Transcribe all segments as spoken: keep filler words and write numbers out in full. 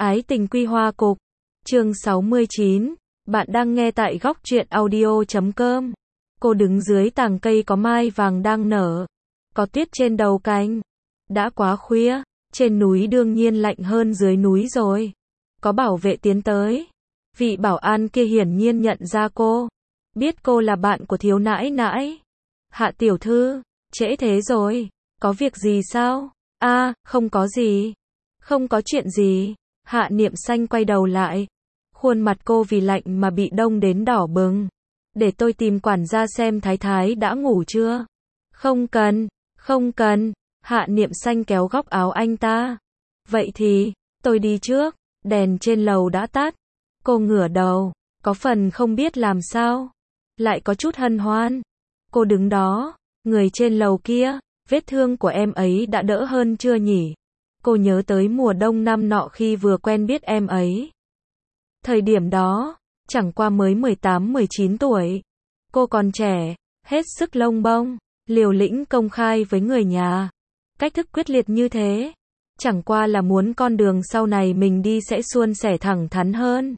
Ái tình quy hoa cục. Chương sáu mươi chín. Bạn đang nghe tại góc truyện audio chấm com. Cô đứng dưới tàng cây có mai vàng đang nở. Có tuyết trên đầu cành. Đã quá khuya, trên núi đương nhiên lạnh hơn dưới núi rồi. Có bảo vệ tiến tới. Vị bảo an kia hiển nhiên nhận ra cô. Biết cô là bạn của thiếu nãi nãi. Hạ tiểu thư, trễ thế rồi. Có việc gì sao? A, à, không có gì. Không có chuyện gì. Hạ Niệm Xanh quay đầu lại. Khuôn mặt cô vì lạnh mà bị đông đến đỏ bừng. Để tôi tìm quản gia xem thái thái đã ngủ chưa? Không cần, không cần. Hạ Niệm Xanh kéo góc áo anh ta. Vậy thì, tôi đi trước. Đèn trên lầu đã tắt. Cô ngửa đầu, có phần không biết làm sao. Lại có chút hân hoan. Cô đứng đó, người trên lầu kia, vết thương của em ấy đã đỡ hơn chưa nhỉ? Cô nhớ tới mùa đông năm nọ khi vừa quen biết em ấy. Thời điểm đó, chẳng qua mới mười tám mười chín tuổi. Cô còn trẻ, hết sức lông bông, liều lĩnh công khai với người nhà. Cách thức quyết liệt như thế, chẳng qua là muốn con đường sau này mình đi sẽ suôn sẻ thẳng thắn hơn.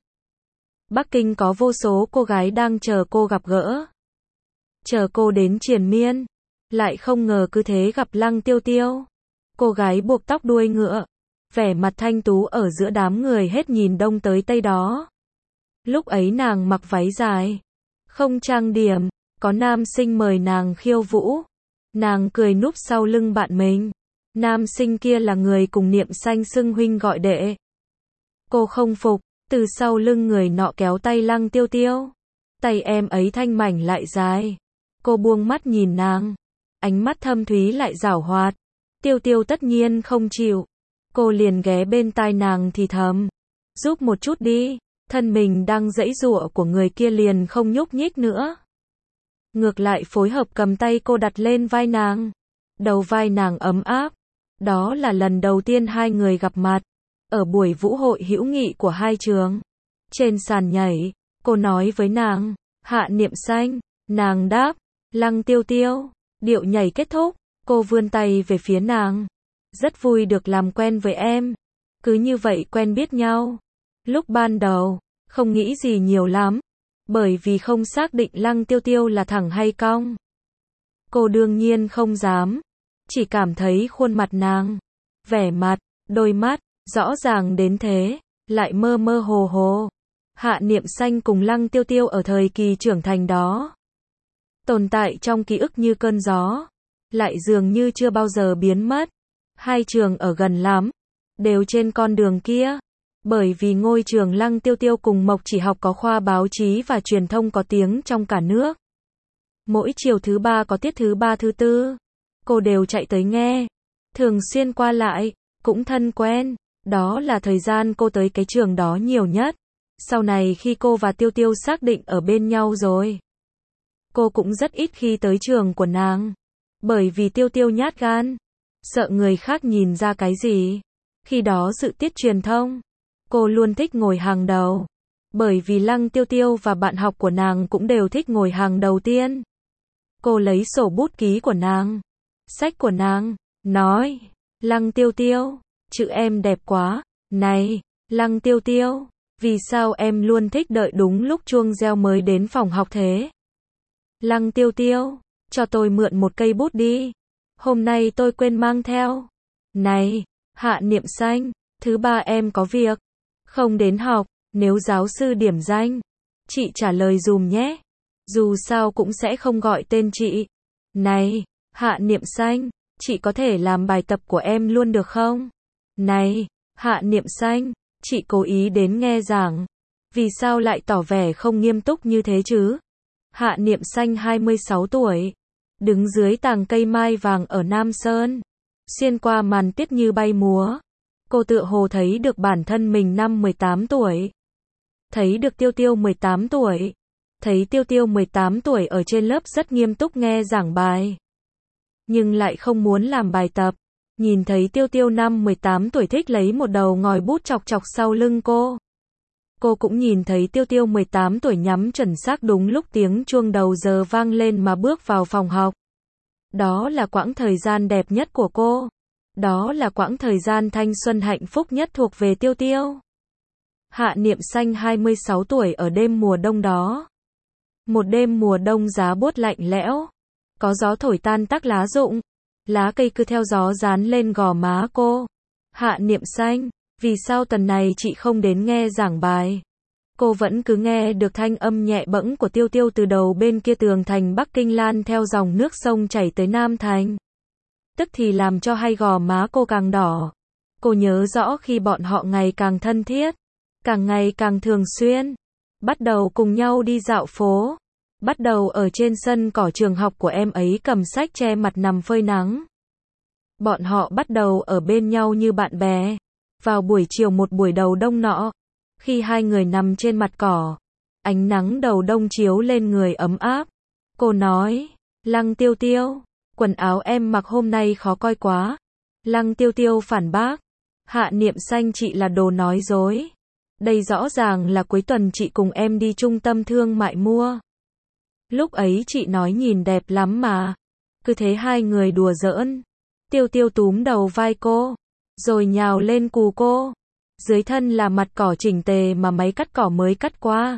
Bắc Kinh có vô số cô gái đang chờ cô gặp gỡ. Chờ cô đến triền miên. Lại không ngờ cứ thế gặp Lăng Tiêu Tiêu. Cô gái buộc tóc đuôi ngựa. Vẻ mặt thanh tú ở giữa đám người hết nhìn đông tới tây đó. Lúc ấy nàng mặc váy dài. Không trang điểm. Có nam sinh mời nàng khiêu vũ. Nàng cười núp sau lưng bạn mình. Nam sinh kia là người cùng Niệm Xanh xưng huynh gọi đệ. Cô không phục. Từ sau lưng người nọ kéo tay Lăng Tiêu Tiêu. Tay em ấy thanh mảnh lại dài. Cô buông mắt nhìn nàng. Ánh mắt thâm thúy lại giảo hoạt. Tiêu Tiêu tất nhiên không chịu. Cô liền ghé bên tai nàng thì thầm. Giúp một chút đi. Thân mình đang giãy giụa của người kia liền không nhúc nhích nữa. Ngược lại phối hợp cầm tay cô đặt lên vai nàng. Đầu vai nàng ấm áp. Đó là lần đầu tiên hai người gặp mặt. Ở buổi vũ hội hữu nghị của hai trường. Trên sàn nhảy, cô nói với nàng. Hạ Niệm Xanh. Nàng đáp. Lăng Tiêu Tiêu. Điệu nhảy kết thúc, cô vươn tay về phía nàng. Rất vui được làm quen với em. Cứ như vậy quen biết nhau. Lúc ban đầu, không nghĩ gì nhiều lắm. Bởi vì không xác định Lăng Tiêu Tiêu là thẳng hay cong. Cô đương nhiên không dám. Chỉ cảm thấy khuôn mặt nàng, vẻ mặt, đôi mắt, rõ ràng đến thế, lại mơ mơ hồ hồ. Hạ Niệm Xanh cùng Lăng Tiêu Tiêu ở thời kỳ trưởng thành đó. Tồn tại trong ký ức như cơn gió. Lại dường như chưa bao giờ biến mất. Hai trường ở gần lắm. Đều trên con đường kia. Bởi vì ngôi trường Lăng Tiêu Tiêu cùng Mộc Chỉ Học có khoa báo chí và truyền thông có tiếng trong cả nước. Mỗi chiều thứ ba có tiết thứ ba thứ tư. Cô đều chạy tới nghe. Thường xuyên qua lại. Cũng thân quen. Đó là thời gian cô tới cái trường đó nhiều nhất. Sau này khi cô và Tiêu Tiêu xác định ở bên nhau rồi. Cô cũng rất ít khi tới trường của nàng. Bởi vì Tiêu Tiêu nhát gan. Sợ người khác nhìn ra cái gì. Khi đó dự tiết truyền thông. Cô luôn thích ngồi hàng đầu. Bởi vì Lăng Tiêu Tiêu và bạn học của nàng cũng đều thích ngồi hàng đầu tiên. Cô lấy sổ bút ký của nàng. Sách của nàng. Nói. Lăng Tiêu Tiêu. Chữ em đẹp quá. Này. Lăng Tiêu Tiêu. Vì sao em luôn thích đợi đúng lúc chuông reo mới đến phòng học thế? Lăng Tiêu Tiêu, cho tôi mượn một cây bút đi. Hôm nay tôi quên mang theo. Này, Hạ Niệm Xanh, thứ ba em có việc. Không đến học, nếu giáo sư điểm danh. Chị trả lời dùm nhé. Dù sao cũng sẽ không gọi tên chị. Này, Hạ Niệm Xanh, chị có thể làm bài tập của em luôn được không? Này, Hạ Niệm Xanh, chị cố ý đến nghe giảng. Vì sao lại tỏ vẻ không nghiêm túc như thế chứ? Hạ Niệm Xanh hai mươi sáu tuổi. Đứng dưới tàng cây mai vàng ở Nam Sơn. Xuyên qua màn tuyết như bay múa. Cô tựa hồ thấy được bản thân mình năm mười tám tuổi. Thấy được Tiêu Tiêu mười tám tuổi. Thấy Tiêu Tiêu mười tám tuổi ở trên lớp rất nghiêm túc nghe giảng bài. Nhưng lại không muốn làm bài tập. Nhìn thấy Tiêu Tiêu năm mười tám tuổi thích lấy một đầu ngòi bút chọc chọc sau lưng cô. Cô cũng nhìn thấy Tiêu Tiêu mười tám tuổi nhắm chuẩn xác đúng lúc tiếng chuông đầu giờ vang lên mà bước vào phòng học. Đó là quãng thời gian đẹp nhất của cô. Đó là quãng thời gian thanh xuân hạnh phúc nhất thuộc về Tiêu Tiêu. Hạ Niệm Xanh hai mươi sáu tuổi ở đêm mùa đông đó. Một đêm mùa đông giá buốt lạnh lẽo. Có gió thổi tan tắc lá rụng. Lá cây cứ theo gió dán lên gò má cô. Hạ Niệm Xanh, vì sao tuần này chị không đến nghe giảng bài? Cô vẫn cứ nghe được thanh âm nhẹ bẫng của Tiêu Tiêu từ đầu bên kia tường thành Bắc Kinh lan theo dòng nước sông chảy tới Nam Thành. Tức thì làm cho hai gò má cô càng đỏ. Cô nhớ rõ khi bọn họ ngày càng thân thiết, càng ngày càng thường xuyên, bắt đầu cùng nhau đi dạo phố, bắt đầu ở trên sân cỏ trường học của em ấy cầm sách che mặt nằm phơi nắng. Bọn họ bắt đầu ở bên nhau như bạn bè. Vào buổi chiều một buổi đầu đông nọ, khi hai người nằm trên mặt cỏ, ánh nắng đầu đông chiếu lên người ấm áp, cô nói, Lăng Tiêu Tiêu, quần áo em mặc hôm nay khó coi quá. Lăng Tiêu Tiêu phản bác, Hạ Niệm Xanh chị là đồ nói dối. Đây rõ ràng là cuối tuần chị cùng em đi trung tâm thương mại mua. Lúc ấy chị nói nhìn đẹp lắm mà. Cứ thế hai người đùa giỡn. Tiêu Tiêu túm đầu vai cô, rồi nhào lên cù cô. Dưới thân là mặt cỏ chỉnh tề mà máy cắt cỏ mới cắt qua.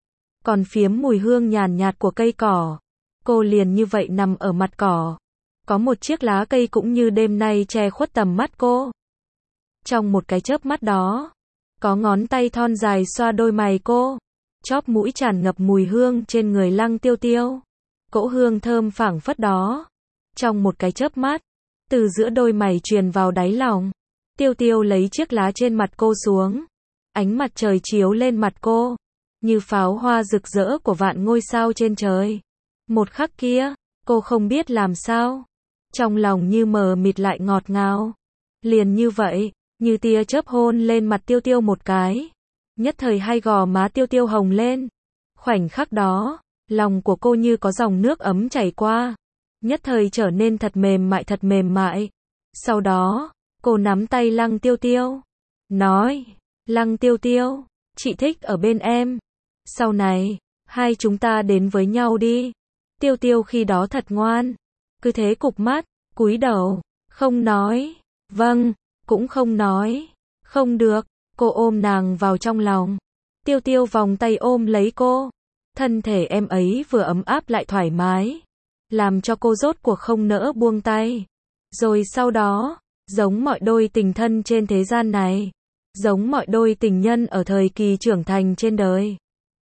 Còn phiếm mùi hương nhàn nhạt của cây cỏ. Cô liền như vậy nằm ở mặt cỏ. Có một chiếc lá cây cũng như đêm nay che khuất tầm mắt cô. Trong một cái chớp mắt đó, có ngón tay thon dài xoa đôi mày cô. Chóp mũi tràn ngập mùi hương trên người Lăng Tiêu Tiêu. Cỗ hương thơm phảng phất đó. Trong một cái chớp mắt, từ giữa đôi mày truyền vào đáy lòng. Tiêu Tiêu lấy chiếc lá trên mặt cô xuống. Ánh mặt trời chiếu lên mặt cô, như pháo hoa rực rỡ của vạn ngôi sao trên trời. Một khắc kia, cô không biết làm sao. Trong lòng như mờ mịt lại ngọt ngào. Liền như vậy, như tia chớp hôn lên mặt Tiêu Tiêu một cái. Nhất thời hai gò má Tiêu Tiêu hồng lên. Khoảnh khắc đó, lòng của cô như có dòng nước ấm chảy qua. Nhất thời trở nên thật mềm mại thật mềm mại. Sau đó, cô nắm tay Lăng Tiêu Tiêu. Nói, Lăng Tiêu Tiêu, chị thích ở bên em. Sau này, hai chúng ta đến với nhau đi. Tiêu Tiêu khi đó thật ngoan. Cứ thế cụp mắt, cúi đầu, không nói. Vâng, cũng không nói. Không được, cô ôm nàng vào trong lòng. Tiêu Tiêu vòng tay ôm lấy cô. Thân thể em ấy vừa ấm áp lại thoải mái. Làm cho cô rốt cuộc không nỡ buông tay. Rồi sau đó, giống mọi đôi tình thân trên thế gian này, giống mọi đôi tình nhân ở thời kỳ trưởng thành trên đời.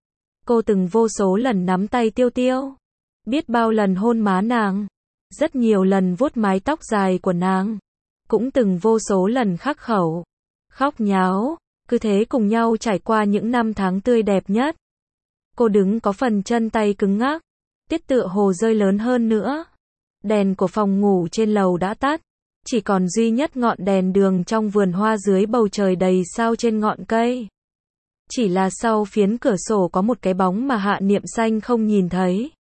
Cô từng vô số lần nắm tay Tiêu Tiêu. Biết bao lần hôn má nàng. Rất nhiều lần vuốt mái tóc dài của nàng. Cũng từng vô số lần khắc khẩu. Khóc nháo. Cứ thế cùng nhau trải qua những năm tháng tươi đẹp nhất. Cô đứng có phần chân tay cứng ngắc. Tiết tựa hồ rơi lớn hơn nữa. Đèn của phòng ngủ trên lầu đã tắt. Chỉ còn duy nhất ngọn đèn đường trong vườn hoa dưới bầu trời đầy sao trên ngọn cây. Chỉ là sau phiến cửa sổ có một cái bóng mà Hạ Niệm Xanh không nhìn thấy.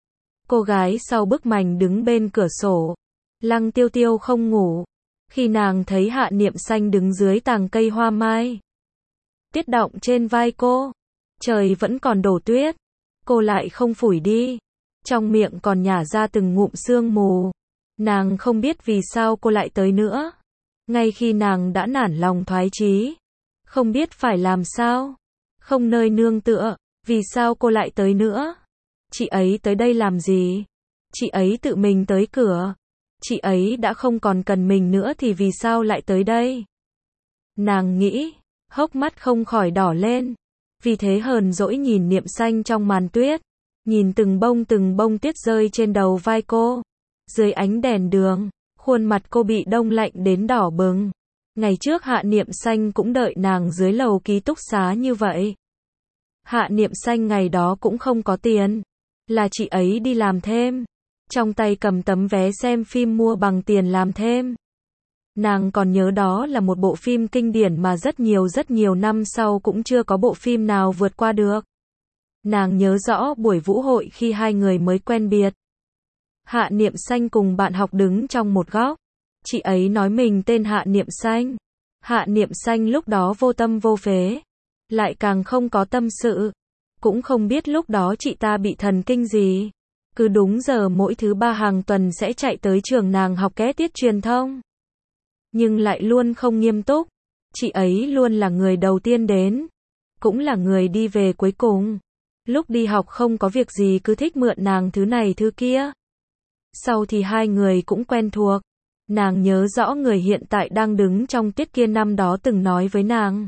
Cô gái sau bức mành đứng bên cửa sổ. Lăng Tiêu Tiêu không ngủ. Khi nàng thấy Hạ Niệm Xanh đứng dưới tàng cây hoa mai. Tuyết đọng trên vai cô. Trời vẫn còn đổ tuyết. Cô lại không phủi đi. Trong miệng còn nhả ra từng ngụm sương mù. Nàng không biết vì sao cô lại tới nữa. Ngay khi nàng đã nản lòng thoái chí. Không biết phải làm sao. Không nơi nương tựa. Vì sao cô lại tới nữa? Chị ấy tới đây làm gì? Chị ấy tự mình tới cửa. Chị ấy đã không còn cần mình nữa thì vì sao lại tới đây? Nàng nghĩ, hốc mắt không khỏi đỏ lên. Vì thế hờn dỗi nhìn Niệm Xanh trong màn tuyết. Nhìn từng bông từng bông tuyết rơi trên đầu vai cô. Dưới ánh đèn đường, khuôn mặt cô bị đông lạnh đến đỏ bừng. Ngày trước Hạ Niệm Xanh cũng đợi nàng dưới lầu ký túc xá như vậy. Hạ Niệm Xanh ngày đó cũng không có tiền. Là chị ấy đi làm thêm. Trong tay cầm tấm vé xem phim mua bằng tiền làm thêm. Nàng còn nhớ đó là một bộ phim kinh điển mà rất nhiều rất nhiều năm sau cũng chưa có bộ phim nào vượt qua được. Nàng nhớ rõ buổi vũ hội khi hai người mới quen biệt. Hạ Niệm Xanh cùng bạn học đứng trong một góc. Chị ấy nói mình tên Hạ Niệm Xanh. Hạ Niệm Xanh lúc đó vô tâm vô phế. Lại càng không có tâm sự. Cũng không biết lúc đó chị ta bị thần kinh gì. Cứ đúng giờ mỗi thứ ba hàng tuần sẽ chạy tới trường nàng học ké tiết truyền thông. Nhưng lại luôn không nghiêm túc. Chị ấy luôn là người đầu tiên đến. cũng là người đi về cuối cùng. Lúc đi học không có việc gì cứ thích mượn nàng thứ này thứ kia. Sau thì hai người cũng quen thuộc. Nàng nhớ rõ người hiện tại đang đứng trong tiết kia năm đó từng nói với nàng.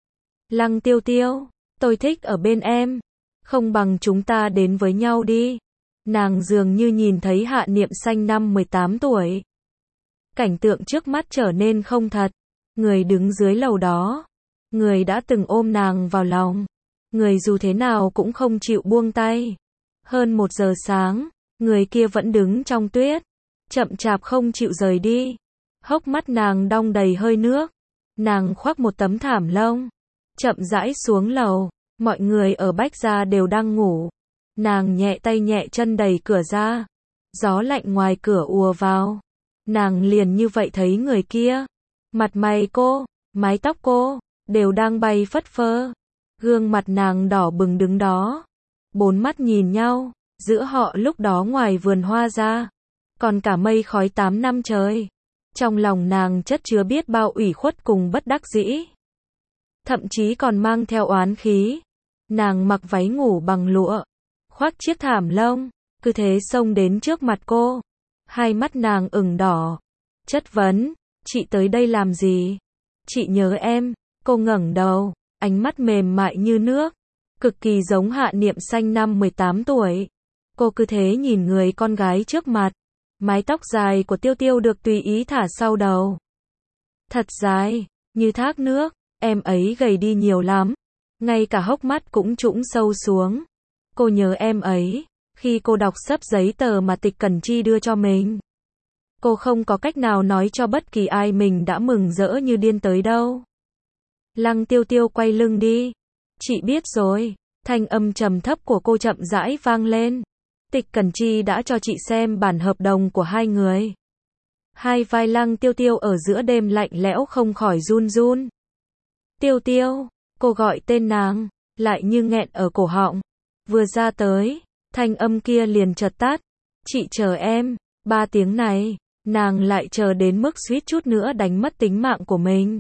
Lăng Tiêu Tiêu, tôi thích ở bên em. Không bằng chúng ta đến với nhau đi. Nàng dường như nhìn thấy Hạ Niệm Xanh năm mười tám tuổi. Cảnh tượng trước mắt trở nên không thật. Người đứng dưới lầu đó. Người đã từng ôm nàng vào lòng. Người dù thế nào cũng không chịu buông tay. Hơn một giờ sáng, người kia vẫn đứng trong tuyết. Chậm chạp không chịu rời đi. Hốc mắt nàng đong đầy hơi nước. Nàng khoác một tấm thảm lông. Chậm rãi xuống lầu. Mọi người ở Bách Gia đều đang ngủ. Nàng nhẹ tay nhẹ chân đẩy cửa ra. Gió lạnh ngoài cửa ùa vào. Nàng liền như vậy thấy người kia. Mặt mày cô, mái tóc cô, đều đang bay phất phơ. Gương mặt nàng đỏ bừng đứng đó. Bốn mắt nhìn nhau, giữa họ lúc đó ngoài vườn hoa ra. Còn cả mây khói tám năm trời. Trong lòng nàng chất chứa biết bao ủy khuất cùng bất đắc dĩ. Thậm chí còn mang theo oán khí. Nàng mặc váy ngủ bằng lụa. Khoác chiếc thảm lông. Cứ thế xông đến trước mặt cô. Hai mắt nàng ửng đỏ. Chất vấn. Chị tới đây làm gì? Chị nhớ em. Cô ngẩng đầu. Ánh mắt mềm mại như nước. Cực kỳ giống Hạ Niệm Xanh năm mười tám tuổi. Cô cứ thế nhìn người con gái trước mặt. Mái tóc dài của Tiêu Tiêu được tùy ý thả sau đầu. Thật dài, như thác nước. Em ấy gầy đi nhiều lắm. Ngay cả hốc mắt cũng trũng sâu xuống. Cô nhớ em ấy. Khi cô đọc sấp giấy tờ mà Tịch Cẩn Chi đưa cho mình. Cô không có cách nào nói cho bất kỳ ai mình đã mừng rỡ như điên tới đâu. Lăng Tiêu Tiêu quay lưng đi. Chị biết rồi. Thanh âm trầm thấp của cô chậm rãi vang lên. Tịch Cẩn Chi đã cho chị xem bản hợp đồng của hai người. Hai vai Lăng Tiêu Tiêu ở giữa đêm lạnh lẽo không khỏi run run. Tiêu Tiêu, cô gọi tên nàng, lại như nghẹn ở cổ họng. Vừa ra tới, thanh âm kia liền chợt tắt. Chị chờ em, ba tiếng này, nàng lại chờ đến mức suýt chút nữa đánh mất tính mạng của mình.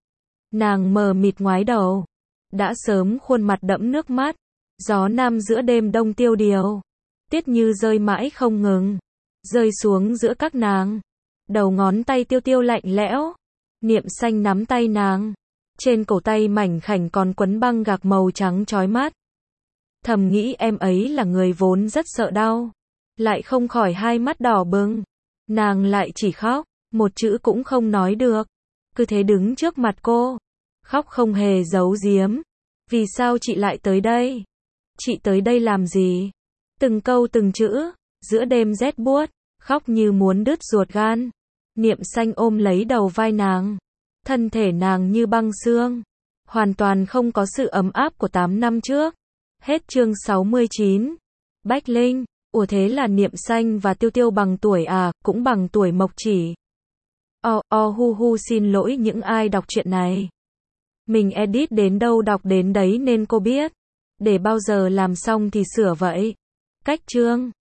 Nàng mờ mịt ngoái đầu, đã sớm khuôn mặt đẫm nước mắt. Gió nam giữa đêm đông tiêu điều. Tiết như rơi mãi không ngừng. Rơi xuống giữa các nàng. Đầu ngón tay Tiêu Tiêu lạnh lẽo. Niệm Xanh nắm tay nàng. Trên cổ tay mảnh khảnh còn quấn băng gạc màu trắng chói mắt. Thầm nghĩ em ấy là người vốn rất sợ đau. Lại không khỏi hai mắt đỏ bừng. Nàng lại chỉ khóc. Một chữ cũng không nói được. Cứ thế đứng trước mặt cô. Khóc không hề giấu giếm. Vì sao chị lại tới đây? Chị tới đây làm gì? Từng câu từng chữ, giữa đêm rét buốt, khóc như muốn đứt ruột gan. Niệm Xanh ôm lấy đầu vai nàng. Thân thể nàng như băng xương. Hoàn toàn không có sự ấm áp của tám năm trước. Hết chương sáu mươi chín. Bách Linh, ủa thế là Niệm Xanh và Tiêu Tiêu bằng tuổi à, cũng bằng tuổi Mộc Chỉ. O, o hu hu xin lỗi những ai đọc chuyện này. Mình edit đến đâu đọc đến đấy nên cô biết. Để bao giờ làm xong thì sửa vậy. Cách chương